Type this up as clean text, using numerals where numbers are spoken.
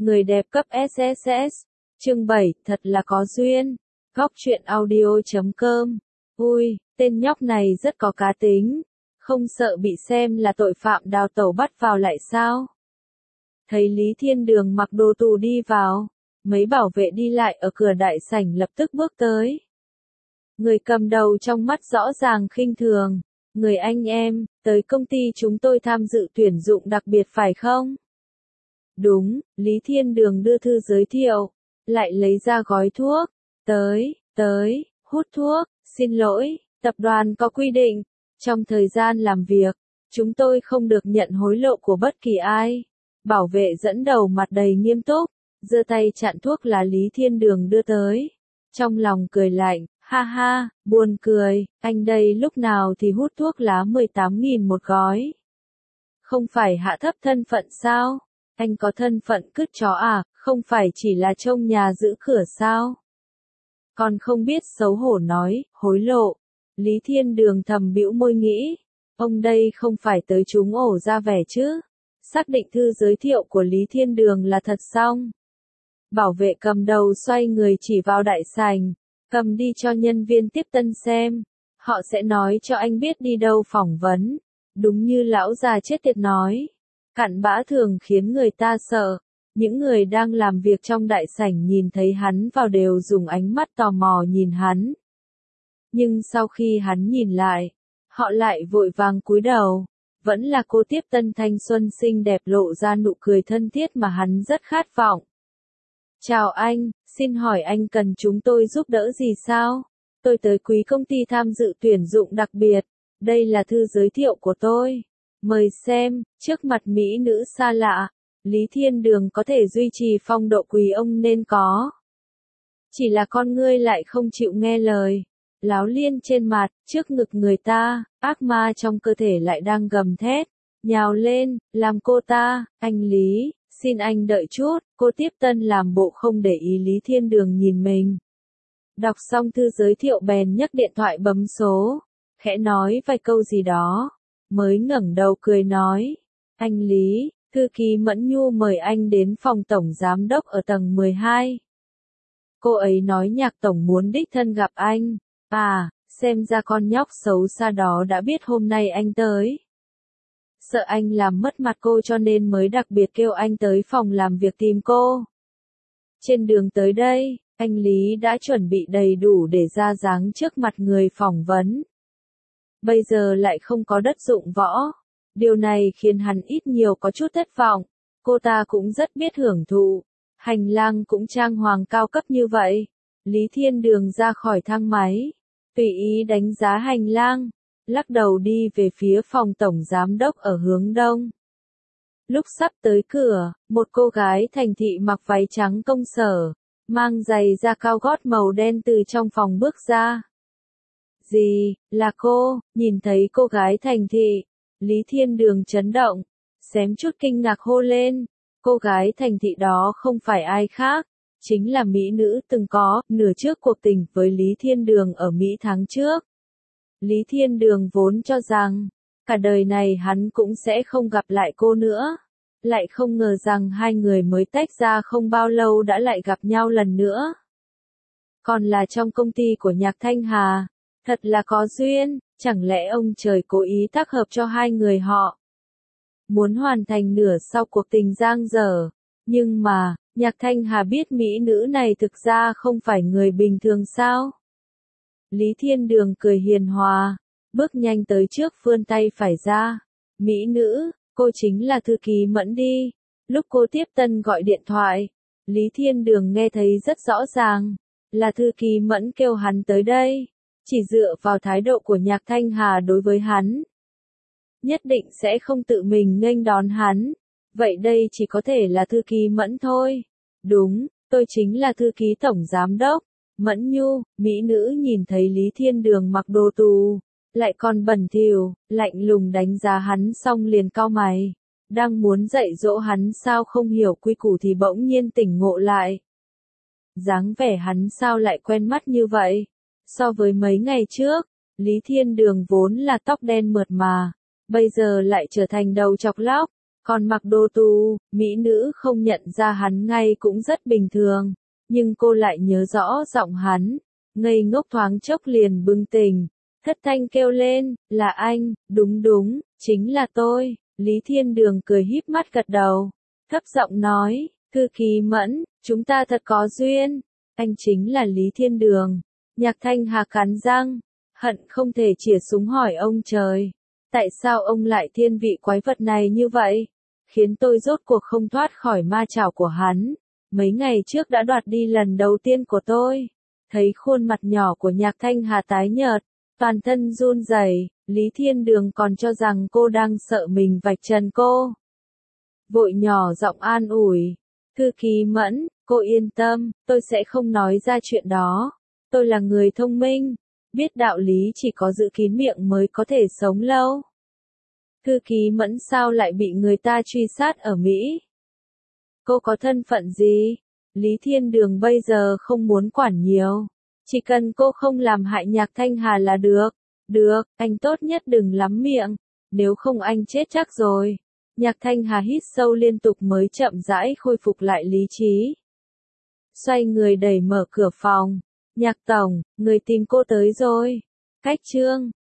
Người đẹp cấp SSS. Chương 7, thật là có duyên. Góc truyện audio.com. Ui, tên nhóc này rất có cá tính. Không sợ bị xem là tội phạm đào tẩu bắt vào lại sao? Thấy Lý Thiên Đường mặc đồ tù đi vào. Mấy bảo vệ đi lại ở cửa đại sảnh lập tức bước tới. Người cầm đầu trong mắt rõ ràng khinh thường. Người anh em, tới công ty chúng tôi tham dự tuyển dụng đặc biệt phải không? Đúng, Lý Thiên Đường đưa thư giới thiệu. Lại lấy ra gói thuốc. Tới, hút thuốc. Xin lỗi, tập đoàn có quy định. Trong thời gian làm việc, chúng tôi không được nhận hối lộ của bất kỳ ai. Bảo vệ dẫn đầu mặt đầy nghiêm túc, giơ tay chặn thuốc là Lý Thiên Đường đưa tới. Trong lòng cười lạnh, ha ha, buồn cười, anh đây lúc nào thì hút thuốc lá 18.000 một gói. Không phải hạ thấp thân phận sao? Anh có thân phận cứt chó à, không phải chỉ là trông nhà giữ cửa sao? Còn không biết xấu hổ nói, hối lộ. Lý Thiên Đường thầm bĩu môi nghĩ, ông đây không phải tới trúng ổ ra vẻ chứ? Xác định thư giới thiệu của Lý Thiên Đường là thật xong. Bảo vệ cầm đầu xoay người chỉ vào đại sảnh, cầm đi cho nhân viên tiếp tân xem. Họ sẽ nói cho anh biết đi đâu phỏng vấn. Đúng như lão già chết tiệt nói. Cặn bã thường khiến người ta sợ. Những người đang làm việc trong đại sảnh nhìn thấy hắn vào đều dùng ánh mắt tò mò nhìn hắn. Nhưng sau khi hắn nhìn lại, họ lại vội vàng cúi đầu. Vẫn là cô tiếp tân thanh xuân xinh đẹp lộ ra nụ cười thân thiết mà hắn rất khát vọng. Chào anh, xin hỏi anh cần chúng tôi giúp đỡ gì sao? Tôi tới quý công ty tham dự tuyển dụng đặc biệt. Đây là thư giới thiệu của tôi. Mời xem, trước mặt mỹ nữ xa lạ, Lý Thiên Đường có thể duy trì phong độ quý ông nên có. Chỉ là con ngươi lại không chịu nghe lời. Láo liên trên mặt, trước ngực người ta, ác ma trong cơ thể lại đang gầm thét. Nhào lên, làm cô ta, anh Lý, xin anh đợi chút, cô tiếp tân làm bộ không để ý Lý Thiên Đường nhìn mình. Đọc xong thư giới thiệu bèn nhấc điện thoại bấm số, khẽ nói vài câu gì đó, mới ngẩng đầu cười nói, anh Lý, thư ký Mẫn Nhu mời anh đến phòng tổng giám đốc ở tầng 12. Cô ấy nói Nhạc tổng muốn đích thân gặp anh. À, xem ra con nhóc xấu xa đó đã biết hôm nay anh tới. Sợ anh làm mất mặt cô cho nên mới đặc biệt kêu anh tới phòng làm việc tìm cô. Trên đường tới đây, anh Lý đã chuẩn bị đầy đủ để ra dáng trước mặt người phỏng vấn. Bây giờ lại không có đất dụng võ. Điều này khiến hắn ít nhiều có chút thất vọng. Cô ta cũng rất biết hưởng thụ. Hành lang cũng trang hoàng cao cấp như vậy. Lý Thiên Đường ra khỏi thang máy. Tùy ý đánh giá hành lang, lắc đầu đi về phía phòng tổng giám đốc ở hướng đông. Lúc sắp tới cửa, một cô gái thành thị mặc váy trắng công sở, mang giày da cao gót màu đen từ trong phòng bước ra. Gì, là cô? Nhìn thấy cô gái thành thị, Lý Thiên Đường chấn động, xém chút kinh ngạc hô lên. Cô gái thành thị đó không phải ai khác. Chính là mỹ nữ từng có nửa trước cuộc tình với Lý Thiên Đường ở Mỹ tháng trước. Lý Thiên Đường vốn cho rằng, cả đời này hắn cũng sẽ không gặp lại cô nữa. Lại không ngờ rằng hai người mới tách ra không bao lâu đã lại gặp nhau lần nữa. Còn là trong công ty của Nhạc Thanh Hà. Thật là có duyên, chẳng lẽ ông trời cố ý tác hợp cho hai người họ. Muốn hoàn thành nửa sau cuộc tình dang dở. Nhưng mà, Nhạc Thanh Hà biết mỹ nữ này thực ra không phải người bình thường sao? Lý Thiên Đường cười hiền hòa, bước nhanh tới trước vươn tay phải ra. Mỹ nữ, cô chính là thư ký Mẫn đi. Lúc cô tiếp tân gọi điện thoại, Lý Thiên Đường nghe thấy rất rõ ràng, là thư ký Mẫn kêu hắn tới đây. Chỉ dựa vào thái độ của Nhạc Thanh Hà đối với hắn, nhất định sẽ không tự mình nghênh đón hắn. Vậy đây chỉ có thể là thư ký Mẫn thôi. Đúng, tôi chính là thư ký tổng giám đốc. Mẫn Nhu, mỹ nữ nhìn thấy Lý Thiên Đường mặc đồ tù, lại còn bẩn thỉu, lạnh lùng đánh giá hắn xong liền cau mày. Đang muốn dạy dỗ hắn sao không hiểu quy củ thì bỗng nhiên tỉnh ngộ lại. Dáng vẻ hắn sao lại quen mắt như vậy? So với mấy ngày trước, Lý Thiên Đường vốn là tóc đen mượt mà, bây giờ lại trở thành đầu chọc lóc. Còn mặc đồ tù, mỹ nữ không nhận ra hắn ngay cũng rất bình thường. Nhưng cô lại nhớ rõ giọng hắn, ngây ngốc thoáng chốc liền bừng tỉnh. Thất thanh kêu lên, là anh, đúng đúng, chính là tôi. Lý Thiên Đường cười híp mắt gật đầu, thấp giọng nói, Thư Kỳ Mẫn, chúng ta thật có duyên. Anh chính là Lý Thiên Đường. Nhạc Thanh Hà cắn răng, hận không thể chĩa súng hỏi ông trời. Tại sao ông lại thiên vị quái vật này như vậy? Khiến tôi rốt cuộc không thoát khỏi ma chảo của hắn. Mấy ngày trước đã đoạt đi lần đầu tiên của tôi. Thấy khuôn mặt nhỏ của Nhạc Thanh Hà tái nhợt, toàn thân run rẩy, Lý Thiên Đường còn cho rằng cô đang sợ mình vạch trần cô. Vội nhỏ giọng an ủi, Thư Kỳ Mẫn, cô yên tâm, tôi sẽ không nói ra chuyện đó. Tôi là người thông minh, biết đạo lý chỉ có giữ kín miệng mới có thể sống lâu. Thư Kỳ Mẫn sao lại bị người ta truy sát ở Mỹ? Cô có thân phận gì? Lý Thiên Đường bây giờ không muốn quản nhiều. Chỉ cần cô không làm hại Nhạc Thanh Hà là được. Được, anh tốt nhất đừng lắm miệng. Nếu không anh chết chắc rồi. Nhạc Thanh Hà hít sâu liên tục mới chậm rãi khôi phục lại lý trí. Xoay người đẩy mở cửa phòng. Nhạc tổng, người tìm cô tới rồi. Cách chương